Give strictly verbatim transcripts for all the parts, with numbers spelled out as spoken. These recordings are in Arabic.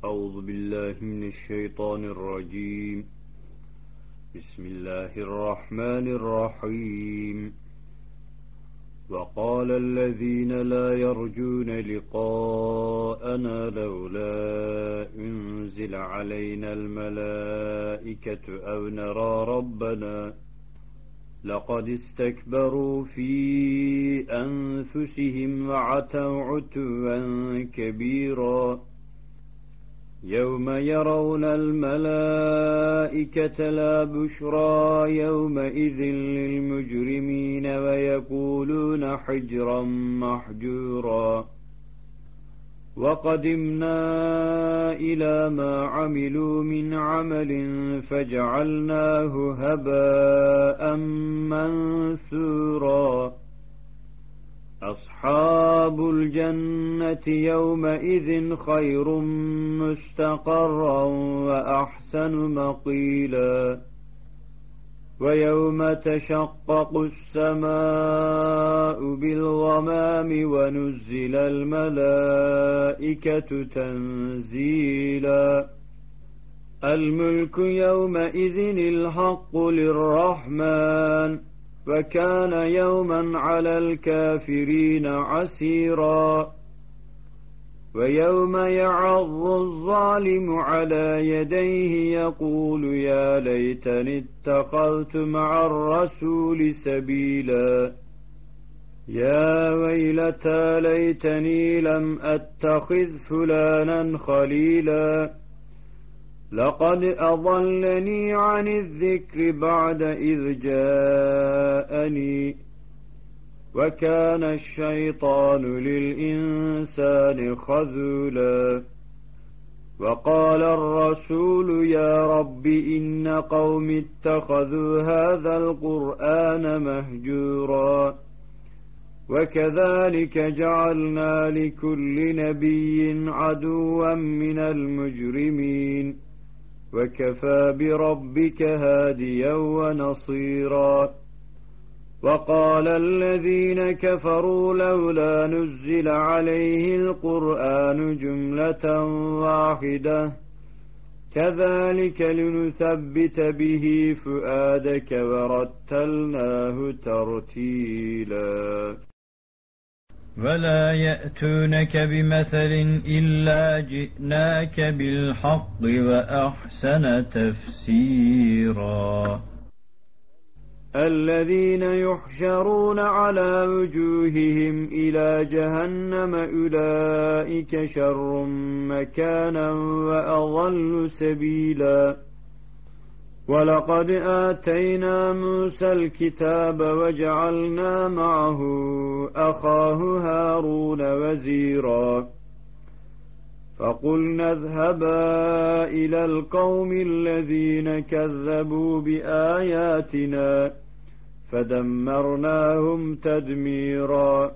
أعوذ بالله من الشيطان الرجيم. بسم الله الرحمن الرحيم. وقال الذين لا يرجون لقاءنا لولا أنزل علينا الملائكة أو نرى ربنا لقد استكبروا في أنفسهم وعتوا عتوا كبيرا يوم يرون الملائكة لا بشرى يومئذ للمجرمين ويقولون حجرا محجورا وقدمنا إلى ما عملوا من عمل فجعلناه هباء منثورا أصحاب الجنة يومئذ خير مستقرا وأحسن مقيلا ويوم تشقق السماء بالغمام ونزل الملائكة تنزيلا الملك يومئذ الحق للرحمن وكان يوما على الكافرين عسيرا ويوم يعض الظالم على يديه يقول يا ليتني اتخذت مع الرسول سبيلا يا ويلتى ليتني لم أتخذ فلانا خليلا لقد أضلني عن الذكر بعد إذ جاءني وكان الشيطان للإنسان خذولا وقال الرسول يا رب إن قوم اتخذوا هذا القرآن مهجورا وكذلك جعلنا لكل نبي عدوا من المجرمين وكفى بربك هاديا ونصيرا وقال الذين كفروا لولا نزل عليه القرآن جملة واحدة كذلك لنثبت به فؤادك ورتلناه ترتيلا ولا يأتونك بمثل إلا جئناك بالحق وأحسن تفسيرا الذين يحشرون على وجوههم إلى جهنم أولئك شر مكانا وأضل سبيلا ولقد آتينا موسى الكتاب وجعلنا معه أخاه هارون وزيرا فقلنا اذهبا إلى القوم الذين كذبوا بآياتنا فدمرناهم تدميرا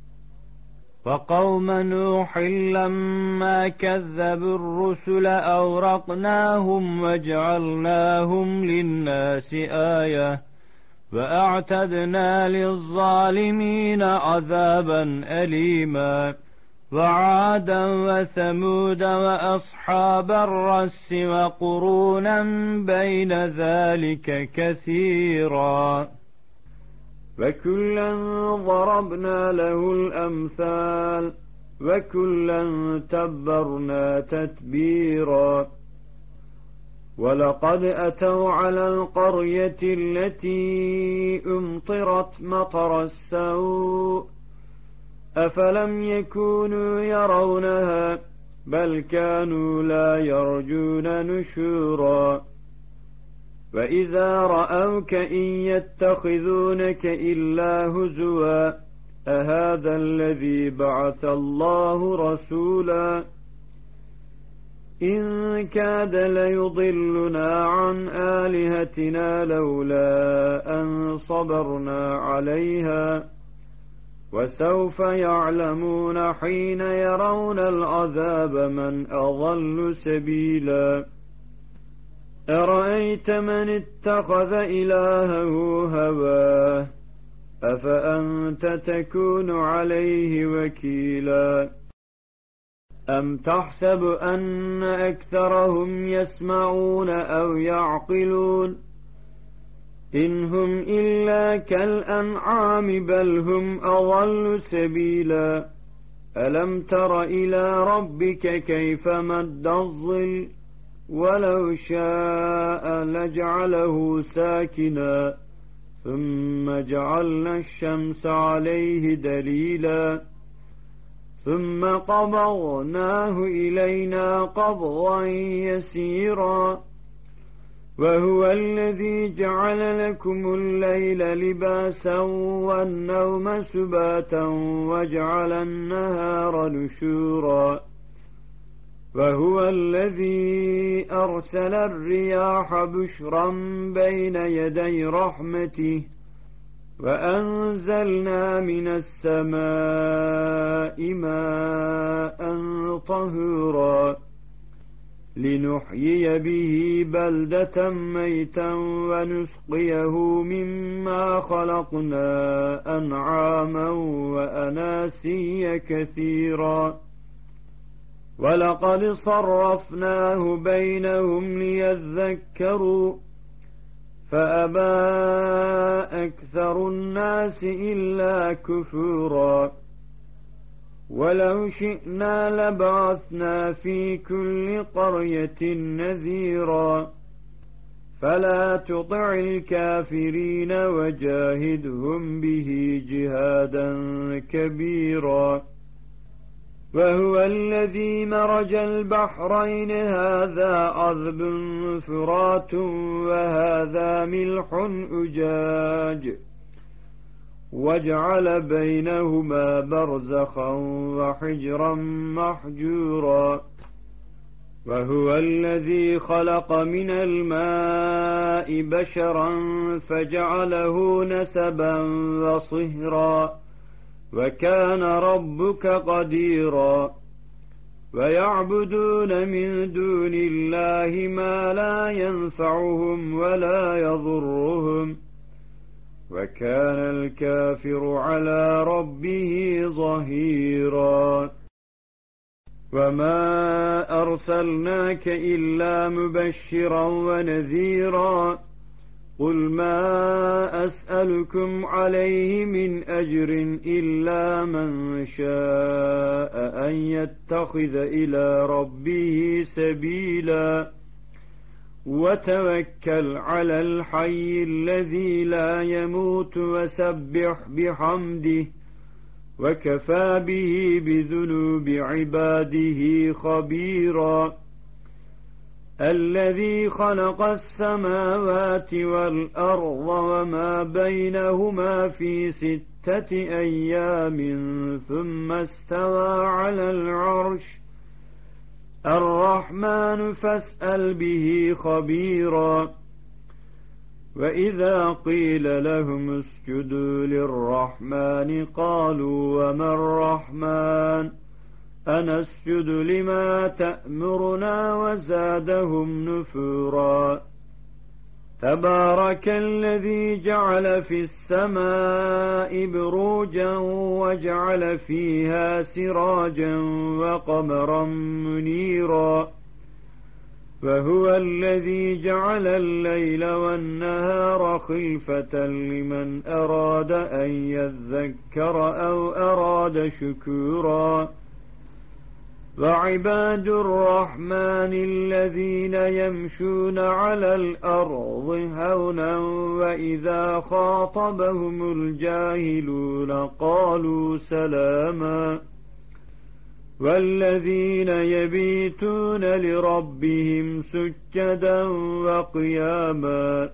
وقوم نوح لما كذبوا الرسل أغرقناهم وجعلناهم للناس آية وأعتدنا للظالمين عذابا أليما وعادا وثمود وأصحاب الرس وقرونا بين ذلك كثيرا وكلا ضربنا له الأمثال وكلا تبرنا تتبيرا ولقد أتوا على القرية التي أمطرت مطر السوء أفلم يكونوا يرونها بل كانوا لا يرجون نشورا وإذا رأوك إن يتخذونك إلا هزوا أهذا الذي بعث الله رسولا إن كاد ليضلنا عن آلهتنا لولا أن صبرنا عليها وسوف يعلمون حين يرون العذاب من أضل سبيلا أرأيت من اتخذ إلهه هواه أفأنت تكون عليه وكيلا أم تحسب أن أكثرهم يسمعون أو يعقلون إن هم إلا كالأنعام بل هم أضل سبيلا ألم تر إلى ربك كيف مد الظل ولو شاء لجعله ساكنا ثم جعلنا الشمس عليه دليلا ثم قبضناه إلينا قبضا يسيرا وهو الذي جعل لكم الليل لباسا والنوم سباتا وجعل النهار نشورا وهو الذي أرسل الرياح بشرا بين يدي رحمته وأنزلنا من السماء ماء طهورا لنحيي به بلدة ميتا ونسقيه مما خلقنا أنعاما وأناسيا كثيرا ولقد صرفناه بينهم ليذكروا فأبى أكثر الناس إلا كفورا ولو شئنا لبعثنا في كل قرية نذيرا فلا تطع الكافرين وجاهدهم به جهادا كبيرا وهو الذي مرج البحرين هذا عذب فرات وهذا ملح أجاج وجعل بينهما برزخا وحجرا محجورا وهو الذي خلق من الماء بشرا فجعله نسبا وصهرا وكان ربك قديرا ويعبدون من دون الله ما لا ينفعهم ولا يضرهم وكان الكافر على ربه ظهيرا وما أرسلناك إلا مبشرا ونذيرا قل ما أسألكم عليه من أجر إلا من شاء أن يتخذ إلى ربه سبيلا وتوكل على الحي الذي لا يموت وسبح بحمده وكفى به بذنوب عباده خبيرا الذي خلق السماوات والأرض وما بينهما في ستة أيام ثم استوى على العرش الرحمن فاسأل به خبيرا وإذا قيل لهم اسجدوا للرحمن قالوا وما الرحمن أنسجد لما تأمرنا وزادهم نفورا تبارك الذي جعل في السماء بروجا وجعل فيها سراجا وقمرا منيرا وهو الذي جعل الليل والنهار خلفة لمن أراد أن يذكر أو أراد شكورا وعباد الرحمن الذين يمشون على الأرض هونا وإذا خاطبهم الجاهلون قالوا سلاما والذين يبيتون لربهم سجدا وقياما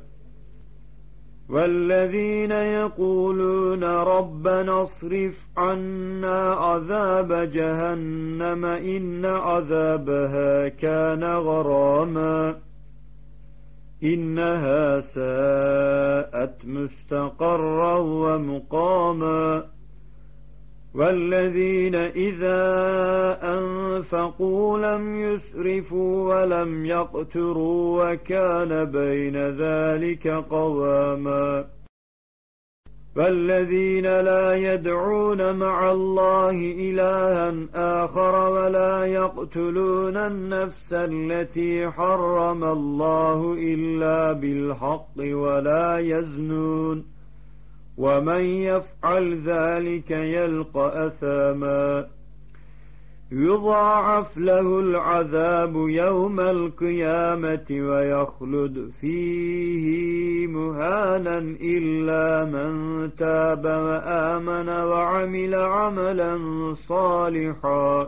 والذين يقولون ربنا اصرف عنا عذاب جهنم إن عذابها كان غراما إنها ساءت مستقرا ومقاما والذين إذا أنفقوا لم يسرفوا ولم يقتروا وكان بين ذلك قواما والذين لا يدعون مع الله إلها آخر ولا يقتلون النفس التي حرم الله إلا بالحق ولا يزنون ومن يفعل ذلك يلقى أثاما يضاعف له العذاب يوم القيامة ويخلد فيه مهانا إلا من تاب وآمن وعمل عملا صالحا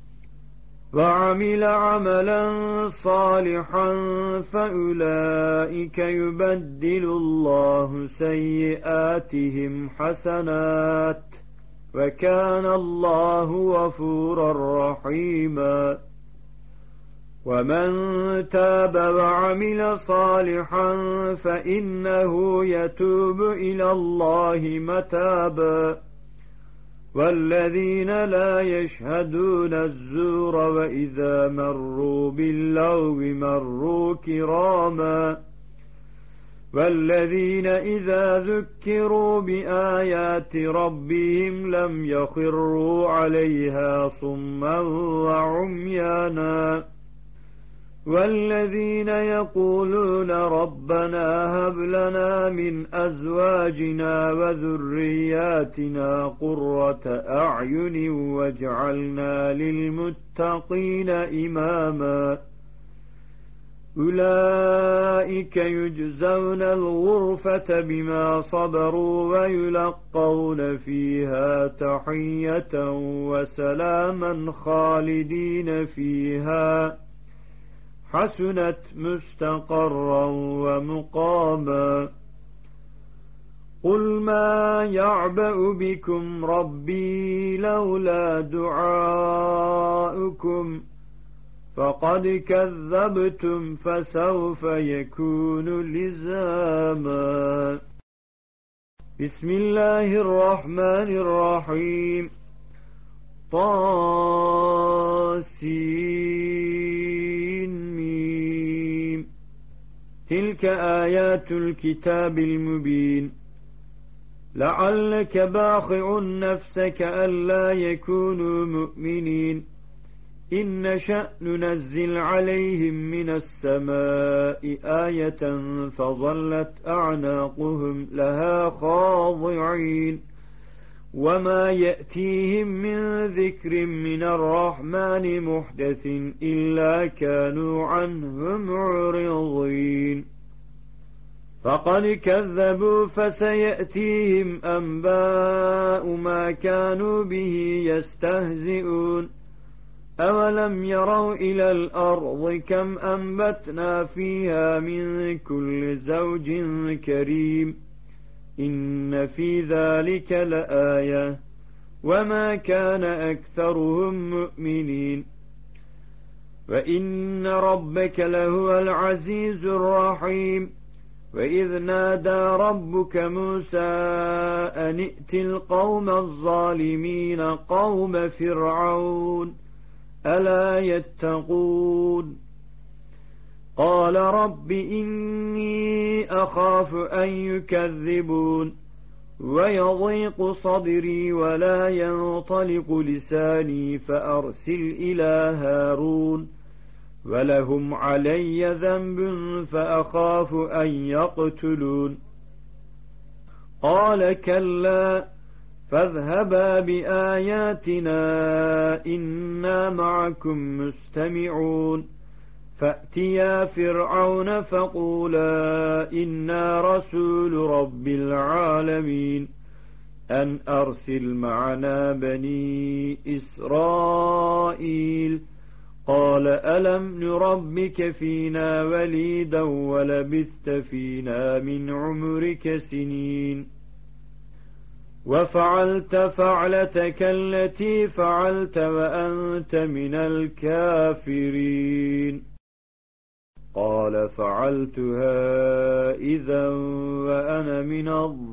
وعمل عملا صالحا فأولئك يبدل الله سيئاتهم حسنات وكان الله غفورا رحيما ومن تاب وعمل صالحا فإنه يتوب إلى الله متابا والذين لا يشهدون الزور وإذا مروا باللغو مروا كراما والذين إذا ذكروا بآيات ربهم لم يخروا عليها صما وعميانا والذين يقولون ربنا هب لنا من أزواجنا وذرياتنا قرة أعين واجعلنا للمتقين إماما أولئك يجزون الغرفة بما صبروا ويلقون فيها تحية وسلاما خالدين فيها حسنت مستقرا ومقاما قل ما يعبأ بكم ربي لولا دعاؤكم فقد كذبتم فسوف يكون لزاما بسم الله الرحمن الرحيم طاسين ميم تلك آيات الكتاب المبين لعلك باخع نفسك ألا يكونوا مؤمنين إن نشأ ننزل عليهم من السماء آية فظلت أعناقهم لها خاضعين وما يأتيهم من ذكر من الرحمن محدث إلا كانوا عنه معرضين فقد كذبوا فسيأتيهم أنباء ما كانوا به يستهزئون أولم يروا إلى الأرض كم أنبتنا فيها من كل زوج كريم إن في ذلك لآية وما كان أكثرهم مؤمنين وإن ربك لهو العزيز الرحيم وإذ نادى ربك موسى أن ائت القوم الظالمين قوم فرعون ألا يتقون قال رب إني أخاف أن يكذبون ويضيق صدري ولا ينطلق لساني فأرسل إلى هارون ولهم علي ذنب فأخاف أن يقتلون قال كلا فاذهبا بآياتنا إنا معكم مستمعون فأتيا فرعون فقولا إنا رسول رب العالمين أن أرسل معنا بني إسرائيل قال ألم نربك فينا وليدا ولبثت فينا من عمرك سنين وفعلت فعلتك التي فعلت وأنت من الكافرين قال فعلتها إذا وأنا من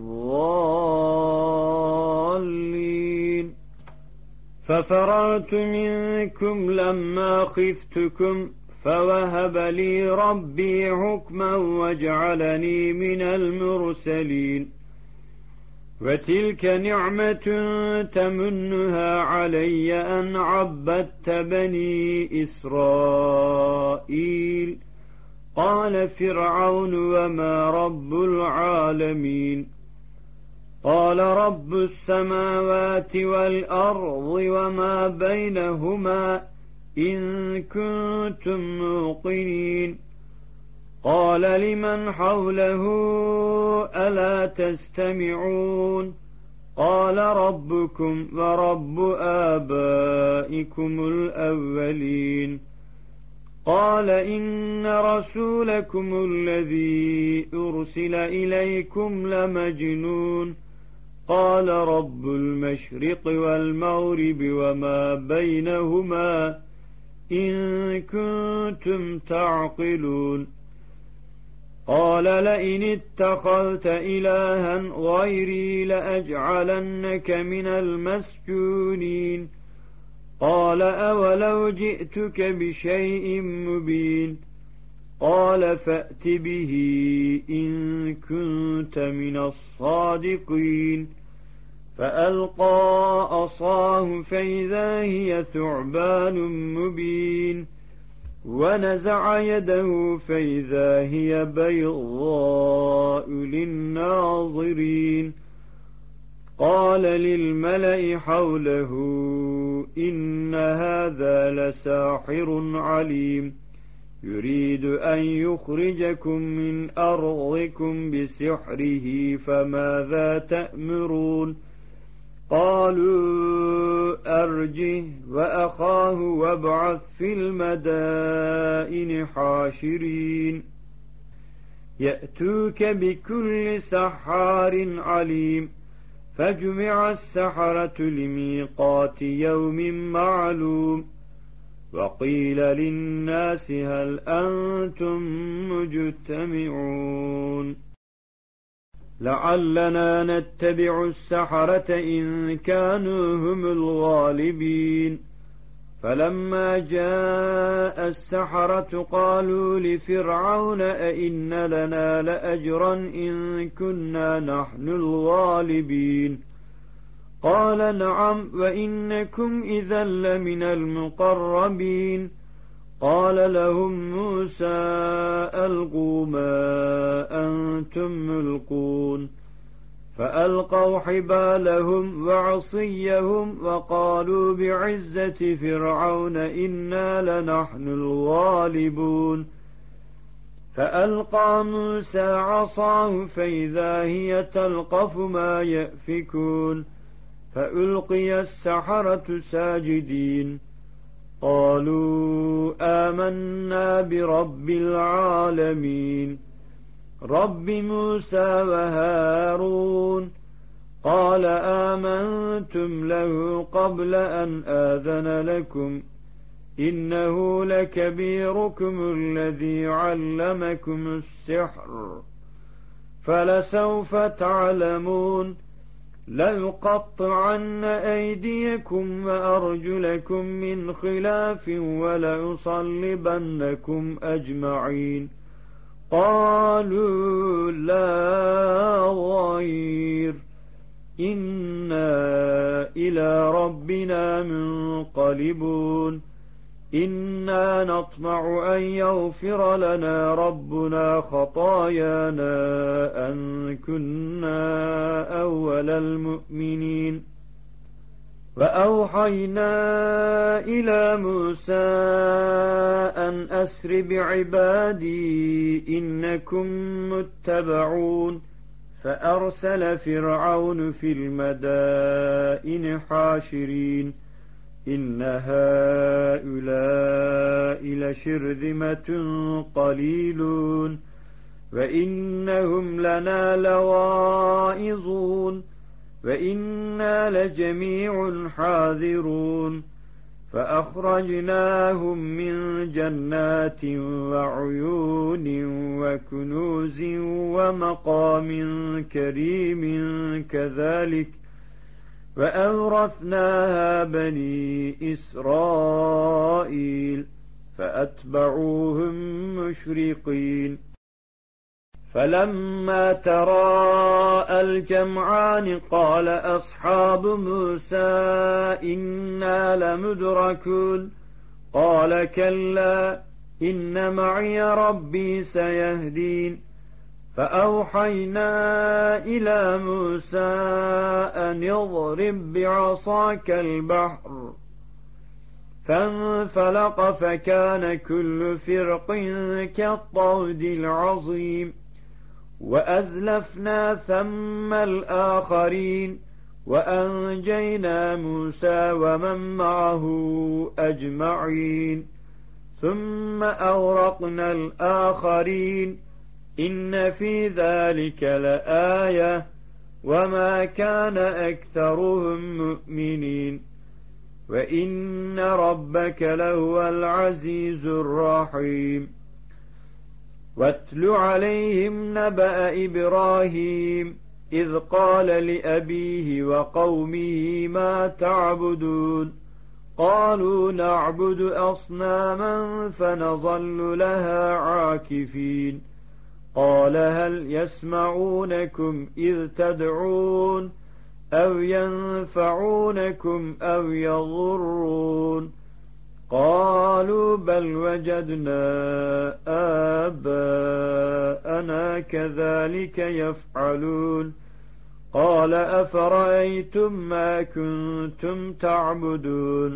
الضالين ففررت منكم لما خفتكم فوهب لي ربي حكما وجعلني من المرسلين وتلك نعمة تمنها علي أن عبدت بني إسرائيل. قال فرعون وما رب العالمين؟ قال رب السماوات والأرض وما بينهما إن كنتم موقنين. قال لمن حوله ألا تستمعون؟ قال ربكم ورب آبائكم الأولين. قال إن رسولكم الذي أرسل إليكم لمجنون. قال رب المشرق والمغرب وما بينهما إن كنتم تعقلون. قال لئن اتخذت إلها غيري لأجعلنك من المسجونين. قال أولو جئتك بشيء مبين؟ قال فأت به إن كنت من الصادقين. فألقى عصاه فإذا هي ثعبان مبين، ونزع يده فإذا هي بيضاء للناظرين. قال للملأ حوله إن هذا لساحر عليم يريد أن يخرجكم من أرضكم بسحره فماذا تأمرون؟ قالوا أرجه وأخاه وابعث في المدائن حاشرين يأتوك بكل سحار عليم. فجمع السحرة لميقات يوم معلوم. وقيل للناس هل أنتم مجتمعون لعلنا نتبع السحرة إن كانوا هم الغالبين. فلما جاء السحرة قالوا لفرعون أئن لنا لأجرا إن كنا نحن الغالبين؟ قال نعم وإنكم إذا لمن المقربين. قال لهم موسى ألقوا ما أنتم ملقون. فألقوا حبالهم وعصيهم وقالوا بعزة فرعون إنا لنحن الغالبون. فألقى موسى عصاه فإذا هي تلقف ما يأفكون. فألقي السحرة ساجدين قالوا آمنا برب العالمين رب موسى وهارون. قال آمنتم له قبل أن آذن لكم إنه لكبيركم الذي علمكم السحر فلسوف تعلمون لأقطعن أيديكم وأرجلكم من خلاف ولأصلبنكم أجمعين. قالوا لا ضير إنا إلى ربنا منقلبون إنا نطمع أن يغفر لنا ربنا خطايانا أن كنا أول المؤمنين. وأوحينا إلى موسى أن أسر بعبادي إنكم متبعون. فأرسل فرعون في المدائن حاشرين إن هؤلاء لشرذمة قليلون وإنهم لنا لواعظون وإنا لجميع حاذرون. فأخرجناهم من جنات وعيون وكنوز ومقام كريم كذلك وأورثناها بني إسرائيل فأتبعوهم مشرقين. فلما تراءى الجمعان قال أصحاب موسى إنا لمدركون قال كلا إن معي ربي سيهدين فأوحينا إلى موسى أن اضرب بعصاك البحر فانفلق فكان كل فرق كالطود العظيم وأزلفنا ثم الآخرين وأنجينا موسى ومن معه أجمعين ثم أغرقنا الآخرين إن في ذلك لآية وما كان أكثرهم مؤمنين وإن ربك لهو العزيز الرحيم واتل عليهم نبأ إبراهيم إذ قال لأبيه وقومه ما تعبدون قالوا نعبد أصناما فنظل لها عاكفين قال هل يسمعونكم إذ تدعون أو ينفعونكم أو يضرون قالوا بل وجدنا آباءنا كذلك يفعلون قال أفرأيتم ما كنتم تعبدون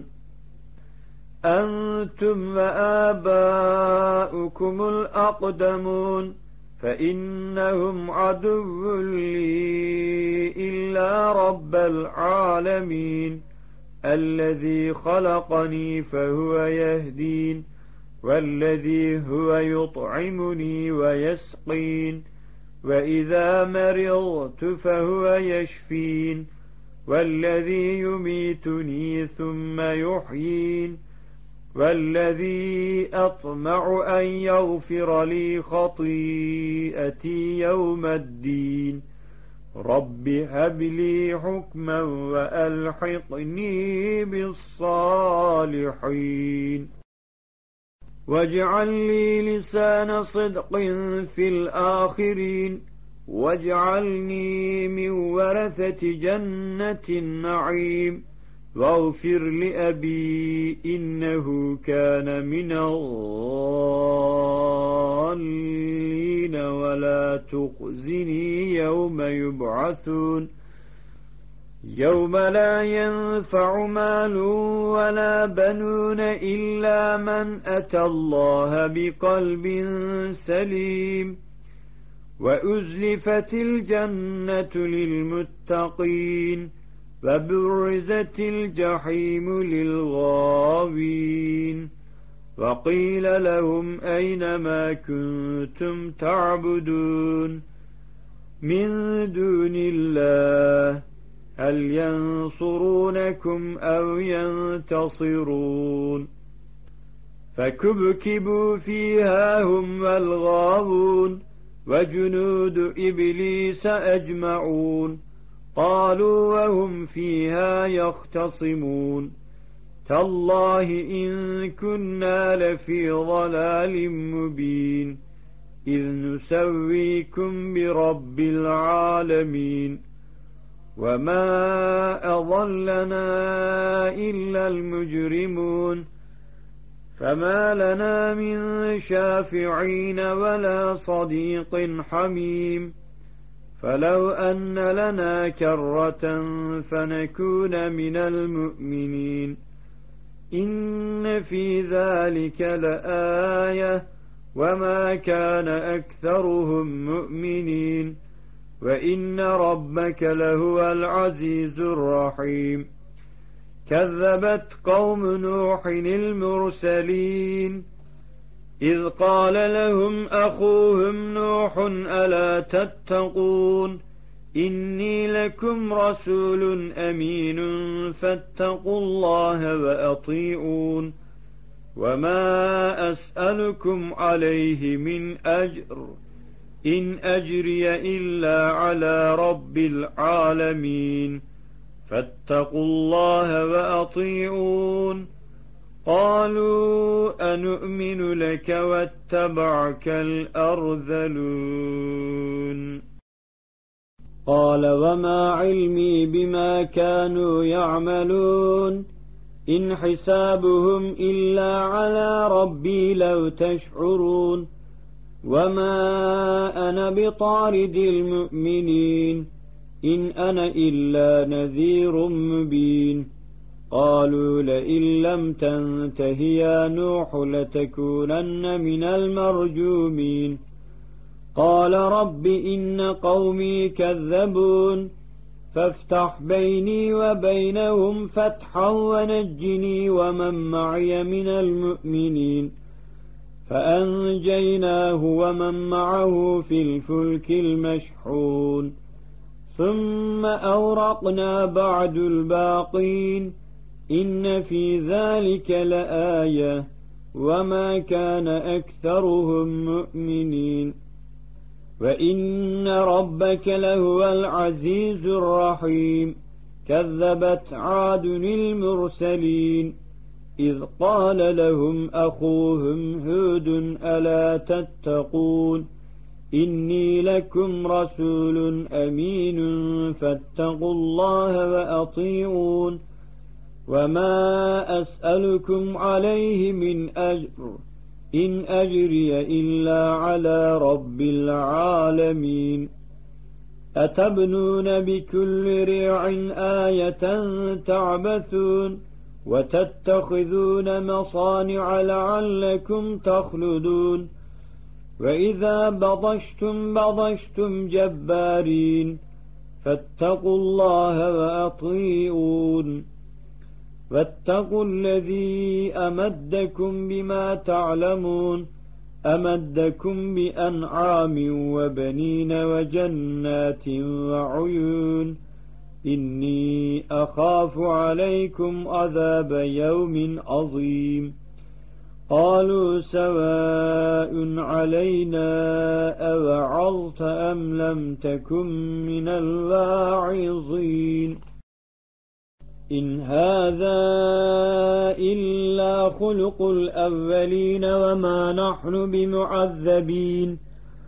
أنتم وآباؤكم الأقدمون فإنهم عدو لي إلا رب العالمين الذي خلقني فهو يهدين والذي هو يطعمني ويسقين وإذا مرضت فهو يشفين والذي يميتني ثم يحيين والذي أطمع أن يغفر لي خطيئتي يوم الدين رب هب لي حكما وألحقني بالصالحين واجعل لي لسان صدق في الآخرين واجعلني من ورثة جنة النعيم واغفر لأبي إنه كان من الضالين ولا تخزني يوم يبعثون يوم لا ينفع مال ولا بنون إلا من أتى الله بقلب سليم وأزلفت الجنة للمتقين وبرزت الجحيم للغاوين وقيل لهم أين ما كنتم تعبدون من دون الله هل ينصرونكم أو ينتصرون فكبكبوا فيها هم والغاوون وجنود إبليس أجمعون قالوا وهم فيها يختصمون تالله إن كنا لفي ضلال مبين إذ نسويكم برب العالمين وما أضلنا إلا المجرمون فما لنا من شافعين ولا صديق حميم فلو أن لنا كرة فنكون من المؤمنين إن في ذلك لآية وما كان أكثرهم مؤمنين وإن ربك لهو العزيز الرحيم كذبت قوم نوح المرسلين إذ قال لهم أخوهم نوح ألا تتقون إني لكم رسول أمين فاتقوا الله وأطيعون وما أسألكم عليه من أجر إن أجري إلا على رب العالمين فاتقوا الله وأطيعون قالوا أنؤمن لك واتبعك الأرذلون قال وما علمي بما كانوا يعملون إن حسابهم إلا على ربي لو تشعرون وما أنا بطارد المؤمنين إن أنا إلا نذير مبين قالوا لئن لم تنته يا نوح لتكونن من المرجومين قال رب إن قومي كذبون فافتح بيني وبينهم فتحا ونجني ومن معي من المؤمنين فأنجيناه ومن معه في الفلك المشحون ثم أورقنا بعد الباقين إن في ذلك لآية وما كان أكثرهم مؤمنين وإن ربك لهو العزيز الرحيم كذبت عاد المرسلين إذ قال لهم أخوهم هود ألا تتقون إني لكم رسول أمين فاتقوا الله وأطيعون وما أسألكم عليه من أجر إن أجري إلا على رب العالمين أتبنون بكل ريع آية تعبثون وتتخذون مصانع لعلكم تخلدون وإذا بطشتم بطشتم جبارين فاتقوا الله وأطيعون واتقوا الذي أمدكم بما تعلمون أمدكم بأنعام وبنين وجنات وعيون إني أخاف عليكم عذاب يوم عظيم قالوا سواء علينا أوعظت أم لم تكن من الواعظين إن هذا إلا خلق الأولين وما نحن بمعذبين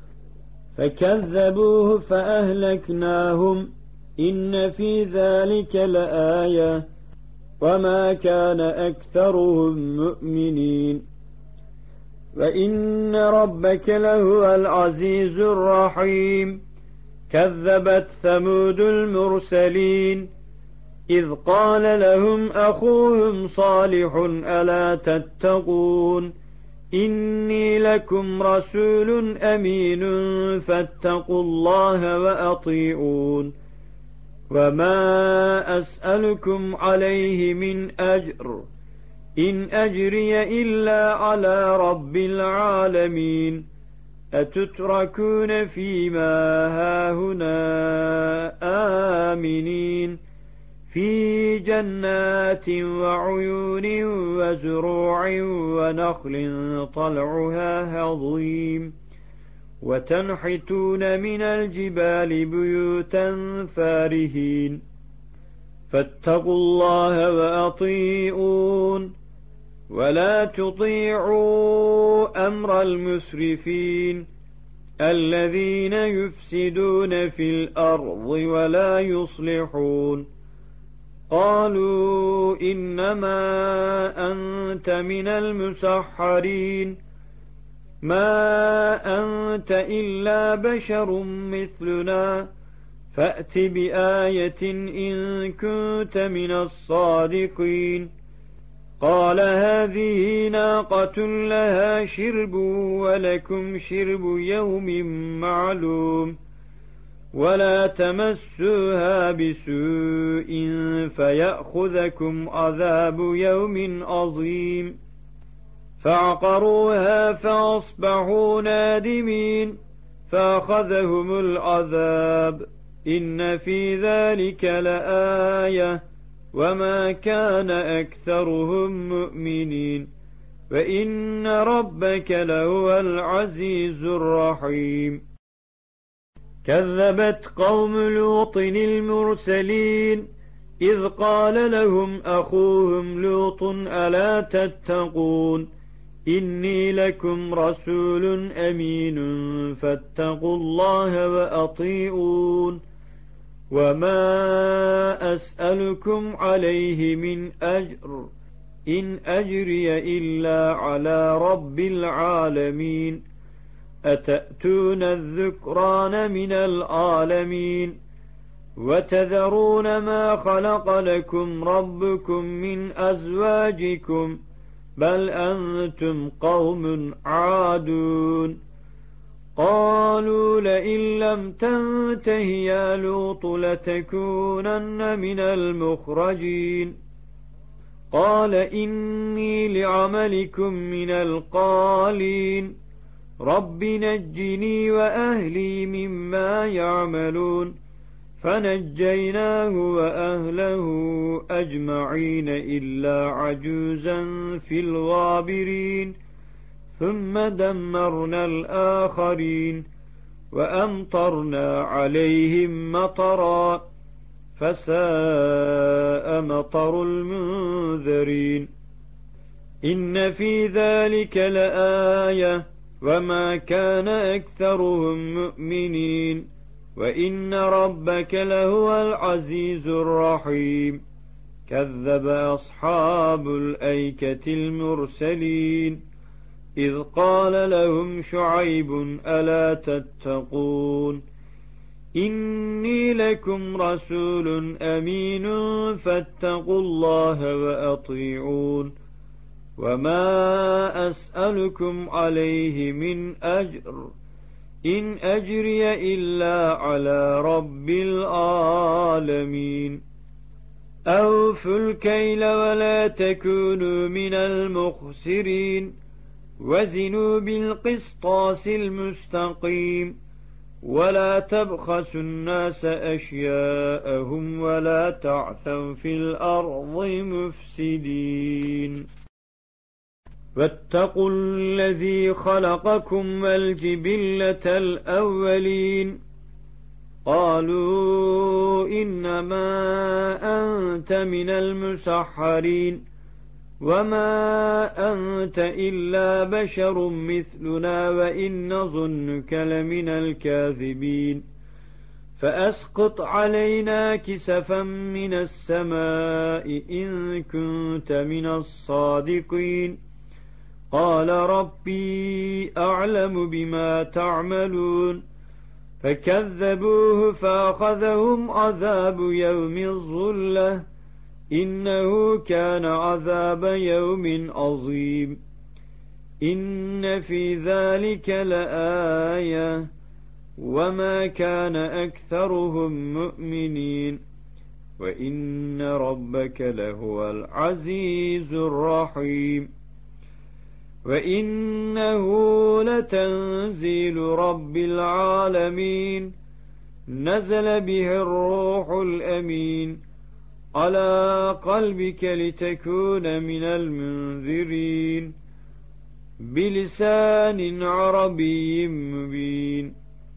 فكذبوه فأهلكناهم إن في ذلك لآية وما كان أكثرهم مؤمنين وإن ربك لهو العزيز الرحيم كذبت ثمود المرسلين إذ قال لهم أخوهم صالح ألا تتقون إني لكم رسول أمين فاتقوا الله وأطيعون وما أسألكم عليه من أجر إن أجري إلا على رب العالمين أتتركون فيما هاهنا آمنين في جنات وعيون وزروع ونخل طلعها هضيم وتنحتون من الجبال بيوتا فارهين فاتقوا الله وأطيعون ولا تطيعوا أمر المسرفين الذين يفسدون في الأرض ولا يصلحون قالوا إنما أنت من المسحرين ما أنت إلا بشر مثلنا فأت بآية إن كنت من الصادقين قال هذه ناقة لها شرب ولكم شرب يوم معلوم ولا تمسوها بسوء فيأخذكم عذاب يوم عظيم فعقروها فأصبحوا نادمين فأخذهم العذاب إن في ذلك لآية وما كان أكثرهم مؤمنين وإن ربك لهو العزيز الرحيم كذبت قوم لوط المرسلين إذ قال لهم أخوهم لوط ألا تتقون إني لكم رسول أمين فاتقوا الله وأطيعون وما أسألكم عليه من أجر إن أجري إلا على رب العالمين أتأتون الذكران من العالمين وتذرون ما خلق لكم ربكم من أزواجكم بل أنتم قوم عادون قالوا لئن لم تنته يا لوط لتكونن من المخرجين قال إني لعملكم من القالين رب نجني وأهلي مما يعملون فنجيناه وأهله أجمعين إلا عجوزا في الغابرين ثم دمرنا الآخرين وأمطرنا عليهم مطرا فساء مطر المنذرين إن في ذلك لآية وما كان أكثرهم مؤمنين وإن ربك لهو العزيز الرحيم كذب أصحاب الأيكة المرسلين إذ قال لهم شعيب ألا تتقون إني لكم رسول أمين فاتقوا الله وأطيعون وما أسألكم عليه من أجر إن أجري إلا على رب العالمين أوفوا الكيل ولا تكونوا من المخسرين وزنوا بالقسطاس المستقيم ولا تبخسوا الناس أشياءهم ولا تعثوا في الأرض مفسدين واتقوا الذي خلقكم والجبلة الأولين قالوا إنما أنت من المسحرين وما أنت إلا بشر مثلنا وإن نظنك لمن الكاذبين فأسقط علينا كسفا من السماء إن كنت من الصادقين قال ربي أعلم بما تعملون فكذبوه فأخذهم عذاب يوم الظلة إنه كان عذاب يوم عظيم إن في ذلك لآية وما كان أكثرهم مؤمنين وإن ربك لهو العزيز الرحيم وإنه لتنزيل رب العالمين نزل به الروح الأمين على قلبك لتكون من المنذرين بلسان عربي مبين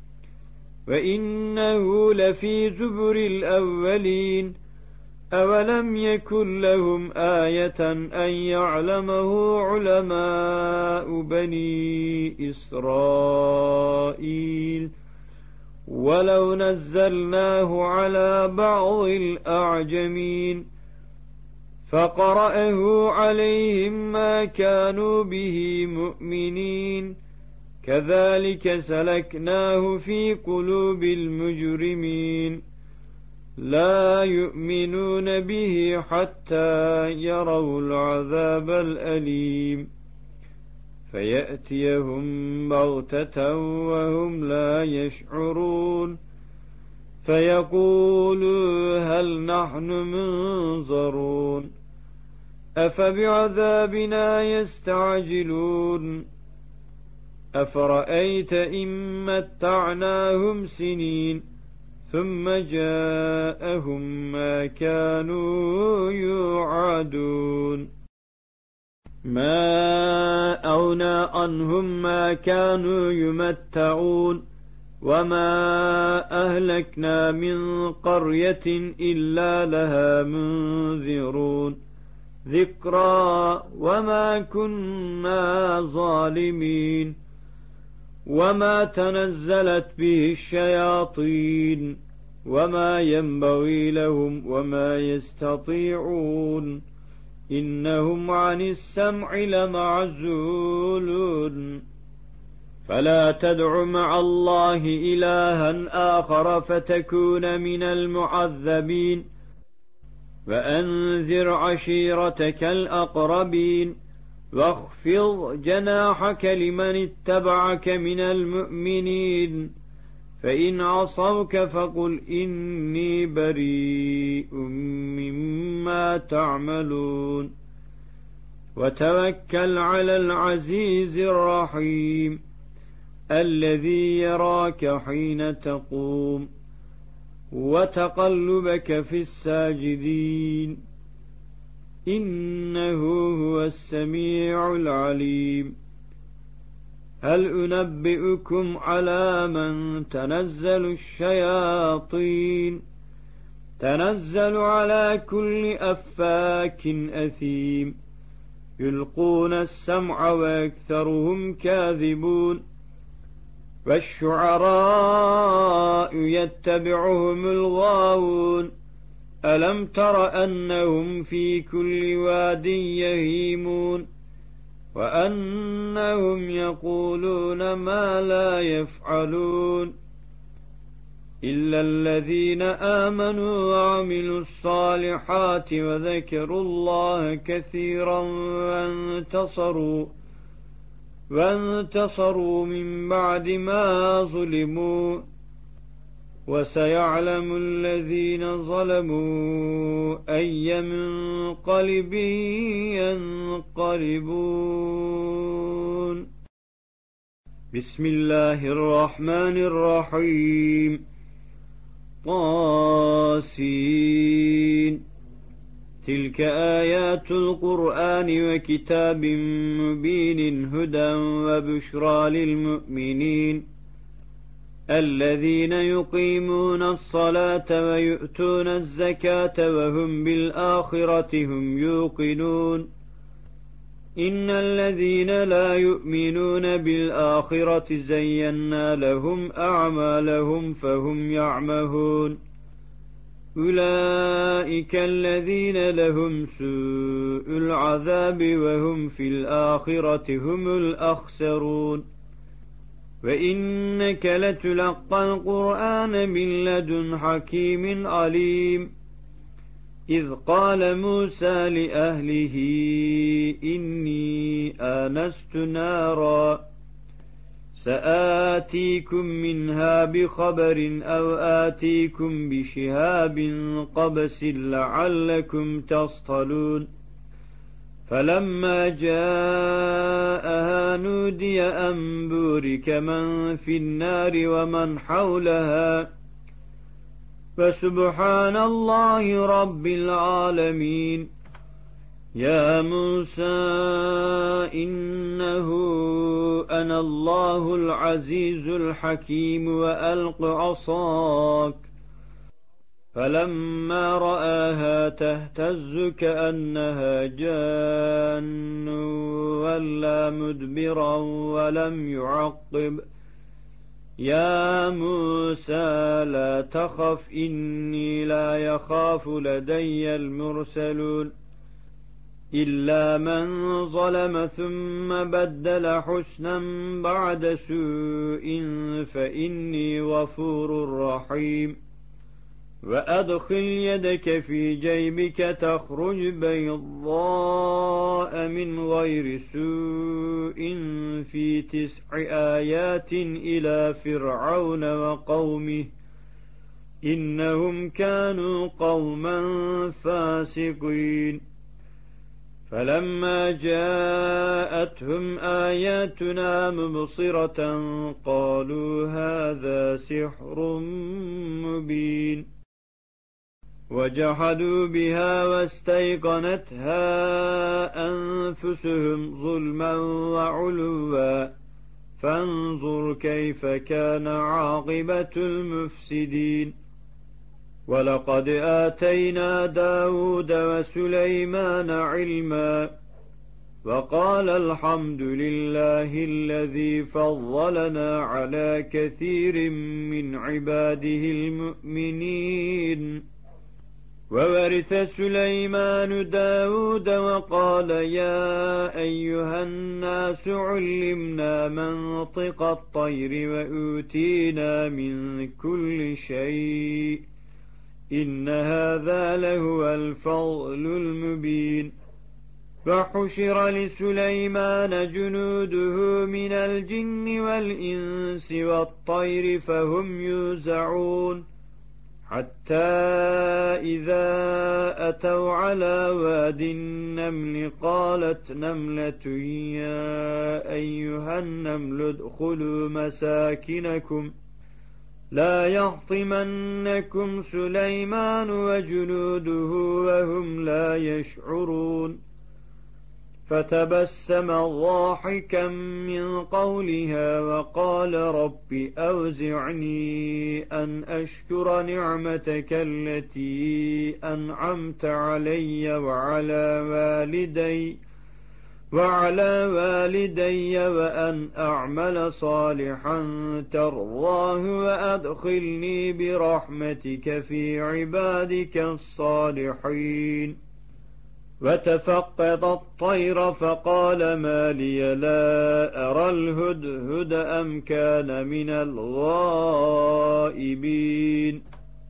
وإنه لفي زبر الأولين أولم يكن لهم آية أن يعلمه علماء بني إسرائيل ولو نزلناه على بعض الأعجمين فقرأه عليهم ما كانوا به مؤمنين كذلك سلكناه في قلوب المجرمين لا يؤمنون به حتى يروا العذاب الأليم فيأتيهم بغتة وهم لا يشعرون فيقولوا هل نحن منظرون أفبعذابنا يستعجلون أفرأيت إن متعناهم سنين ثم جاءهم ما كانوا يوعدون ما أغنى عنهم ما كانوا يمتعون وما أهلكنا من قرية إلا لها منذرون ذكرى وما كنا ظالمين وما تنزلت به الشياطين وما ينبغي لهم وما يستطيعون إنهم عن السمع لمعزولون فلا تدع مع الله إلها آخر فتكون من المعذبين وأنذر عشيرتك الأقربين واخفض جناحك لمن اتبعك من المؤمنين فإن عصوك فقل إني بريء مما تعملون وتوكل على العزيز الرحيم الذي يراك حين تقوم وتقلبك في الساجدين إنه هو السميع العليم هل أنبئكم على من تنزل الشياطين تنزل على كل أفاك أثيم يلقون السمع وأكثرهم كاذبون والشعراء يتبعهم الغاوون ألم تر أنهم في كل واد يهيمون وأنهم يقولون ما لا يفعلون إلا الذين آمنوا وعملوا الصالحات وذكروا الله كثيرا وانتصروا وانتصروا من بعد ما ظلموا وسيعلم الذين ظلموا أي منقلب ينقلبون بسم الله الرحمن الرحيم طاسين تلك آيات القرآن وكتاب مبين هدى وبشرى للمؤمنين الذين يقيمون الصلاة ويؤتون الزكاة وهم بالآخرة هم يوقنون إن الذين لا يؤمنون بالآخرة زينا لهم أعمالهم فهم يعمهون أولئك الذين لهم سوء العذاب وهم في الآخرة هم الأخسرون وإنك لتلقى القرآن من لدن حكيم عليم إذ قال موسى لأهله إني آنست نارا سآتيكم منها بخبر أو آتيكم بشهاب قبس لعلكم تصطلون فلما جاءها نودي أن بورك من في النار ومن حولها فسبحان الله رب العالمين يا موسى إنه أنا الله العزيز الحكيم وألق عصاك فلما رآها تهتز كأنها جان ولا مدبرا ولم يعقب يا موسى لا تخف إني لا يخاف لدي المرسلون إلا من ظلم ثم بدل حسنا بعد سوء فإني غفور رحيم وأدخل يدك في جيبك تخرج بيضاء من غير سوء في تسع آيات إلى فرعون وقومه إنهم كانوا قوما فاسقين فلما جاءتهم آياتنا مبصرة قالوا هذا سحر مبين وجحدوا بها واستيقنتها أنفسهم ظلما وعلوا فانظر كيف كان عاقبة المفسدين. ولقد آتينا داود وسليمان علما وقال الحمد لله الذي فضلنا على كثير من عباده المؤمنين. وورث سليمان داود وقال يا أيها الناس علمنا منطق الطير وأوتينا من كل شيء إن هذا لهو الفضل المبين. فحشر لسليمان جنوده من الجن والإنس والطير فهم يوزعون حتى إذا أتوا على واد النمل قالت نملة يا أيها النمل ادخلوا مساكنكم لا يحطمنكم سليمان وجنوده وهم لا يشعرون. فتبسم ضاحكا من قولها وقال رب أوزعني أن أشكر نعمتك التي أنعمت علي وعلى والدي وعلى والدي وأن أعمل صالحا ترضاه وأدخلني برحمتك في عبادك الصالحين. وتفقد الطير فقال ما لي لا أرى الهدهد أم كان من الغائبين.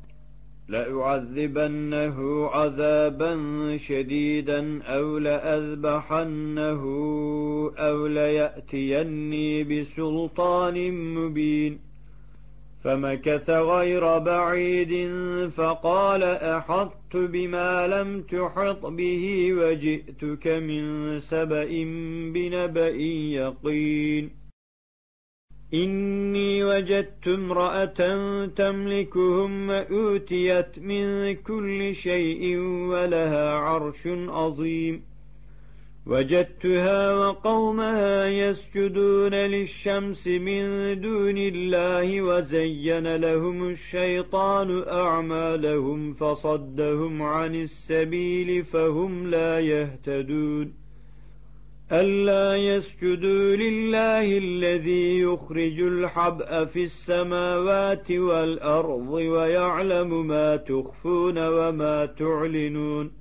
لأعذبنه عذابا شديدا أو لأذبحنه أو ليأتيني بسلطان مبين. فمكث غير بعيد فقال أحطت بما لم تحط به وجئتك من سبأ بنبأ يقين. إني وجدت امرأة تملكهم وأوتيت من كل شيء ولها عرش عظيم. وجدتها وقومها يسجدون للشمس من دون الله وزين لهم الشيطان أعمالهم فصدهم عن السبيل فهم لا يهتدون. ألا يسجدوا لله الذي يخرج الحبأ في السماوات والأرض ويعلم ما تخفون وما تعلنون.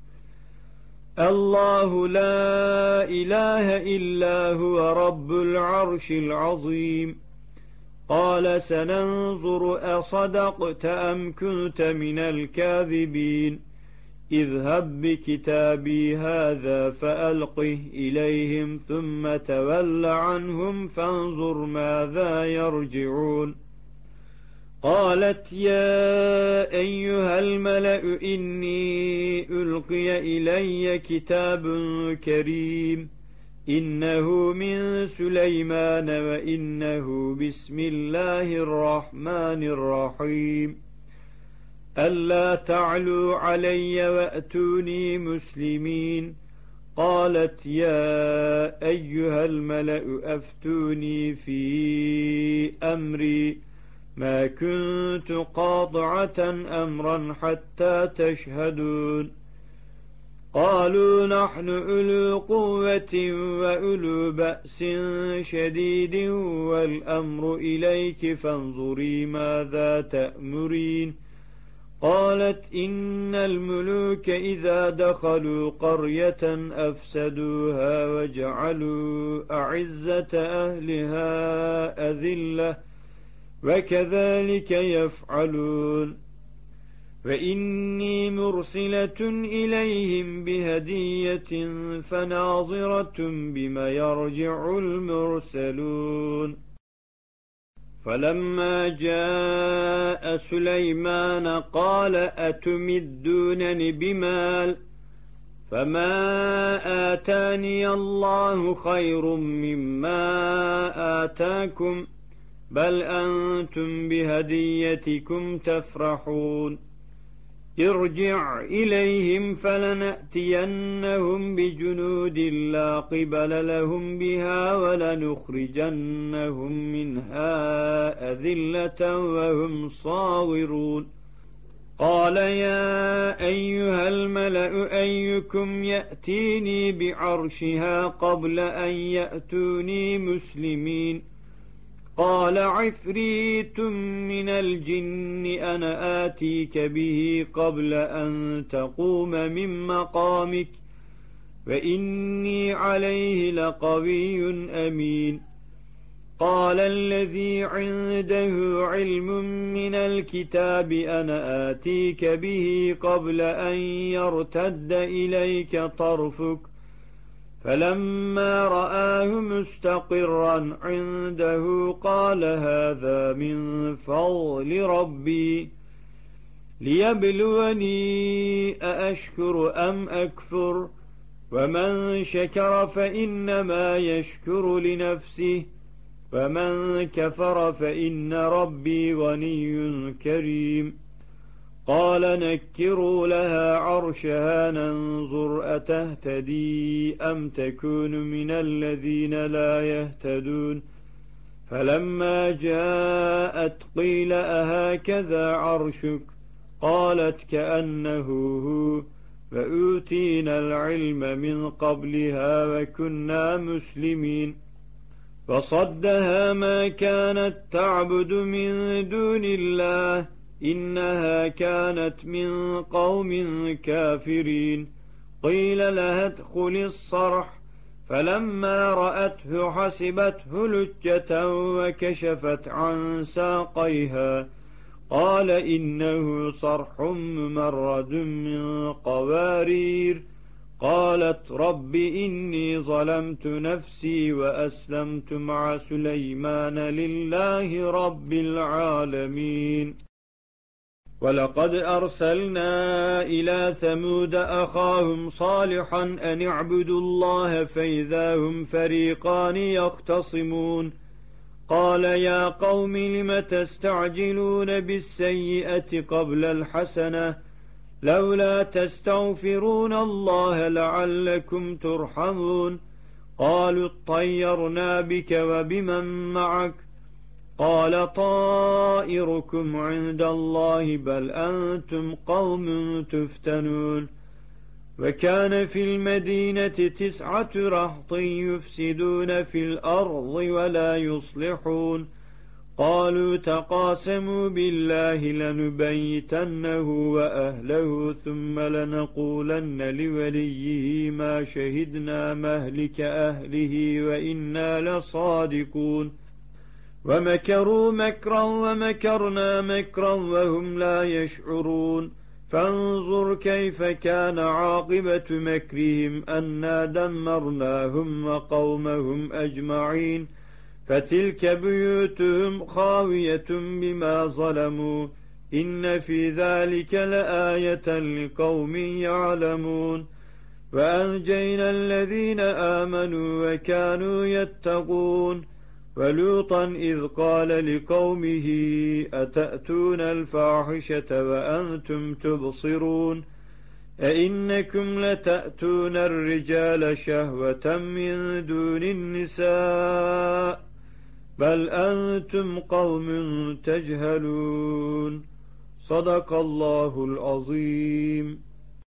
الله لا إله إلا هو رب العرش العظيم. قال سننظر أصدقت أم كنت من الكاذبين. اذهب بكتابي هذا فألقه إليهم ثم تول عنهم فانظر ماذا يرجعون. قالت يا أيها الملأ إني ألقي إلي كتاب كريم إنه من سليمان وإنه بسم الله الرحمن الرحيم. ألا تعلوا علي وأتوني مسلمين. قالت يا أيها الملأ أفتوني في أمري ما كنت قاطعة أمرا حتى تشهدون. قالوا نحن أولو قوة وأولو بأس شديد والأمر إليك فانظري ماذا تأمرين. قالت إن الملوك إذا دخلوا قرية أفسدوها وجعلوا أعزة أهلها أذلة وكذلك يفعلون. وإني مرسلة إليهم بهدية فناظرة بما يرجع المرسلون. فلما جاء سليمان قال أتمدونني بمال فما آتاني الله خير مما آتاكم بل أنتم بهديتكم تفرحون. ارجع إليهم فلنأتينهم بجنود لا قبل لهم بها ولنخرجنهم منها أذلة وهم صاغرون قال يا أيها الملأ أيكم يأتيني بعرشها قبل أن يأتوني مسلمين قال عفريت من الجن أنا آتيك به قبل أن تقوم من مقامك وإني عليه لقوي أمين قال الذي عنده علم من الكتاب أنا آتيك به قبل أن يرتد إليك طرفك فلما رآه مستقرا عنده قال هذا من فضل ربي ليبلوني أأشكر أم أكفر ومن شكر فإنما يشكر لنفسه ومن كفر فإن ربي غني كريم قال نكروا لها عرشها ننظر أتهتدي أم تكون من الذين لا يهتدون فلما جاءت قيل أهكذا عرشك قالت كأنه هو وأوتينا العلم من قبلها وكنا مسلمين فصدها ما كانت تعبد من دون الله إنها كانت من قوم كافرين قيل لها ادخل الصرح فلما رأته حسبته لجة وكشفت عن ساقيها قال إنه صرح ممرد من قوارير قالت رب إني ظلمت نفسي وأسلمت مع سليمان لله رب العالمين ولقد أرسلنا إلى ثمود أخاهم صالحا أن اعبدوا الله فإذا هم فريقان يختصمون قال يا قوم لم تستعجلون بالسيئة قبل الحسنة لولا تستغفرون الله لعلكم ترحمون قالوا اطيرنا بك وبمن معك قال طائركم عند الله بل أنتم قوم تفتنون وكان في المدينة تسعة رهط يفسدون في الأرض ولا يصلحون قالوا تقاسموا بالله لنبيتنه وأهله ثم لنقولن لوليه ما شهدنا مهلك أهله وإنا لصادقون ومكروا مكرا ومكرنا مكرا وهم لا يشعرون فانظر كيف كان عاقبة مكرهم أنا دمرناهم وقومهم أجمعين فتلك بيوتهم خاوية بما ظلموا إن في ذلك لآية لقوم يعلمون وأنجينا الذين آمنوا وكانوا يتقون ولوطا إذ قال لقومه أتأتون الفاحشة وأنتم تبصرون أئنكم لتأتون الرجال شهوة من دون النساء بل أنتم قوم تجهلون صدق الله العظيم.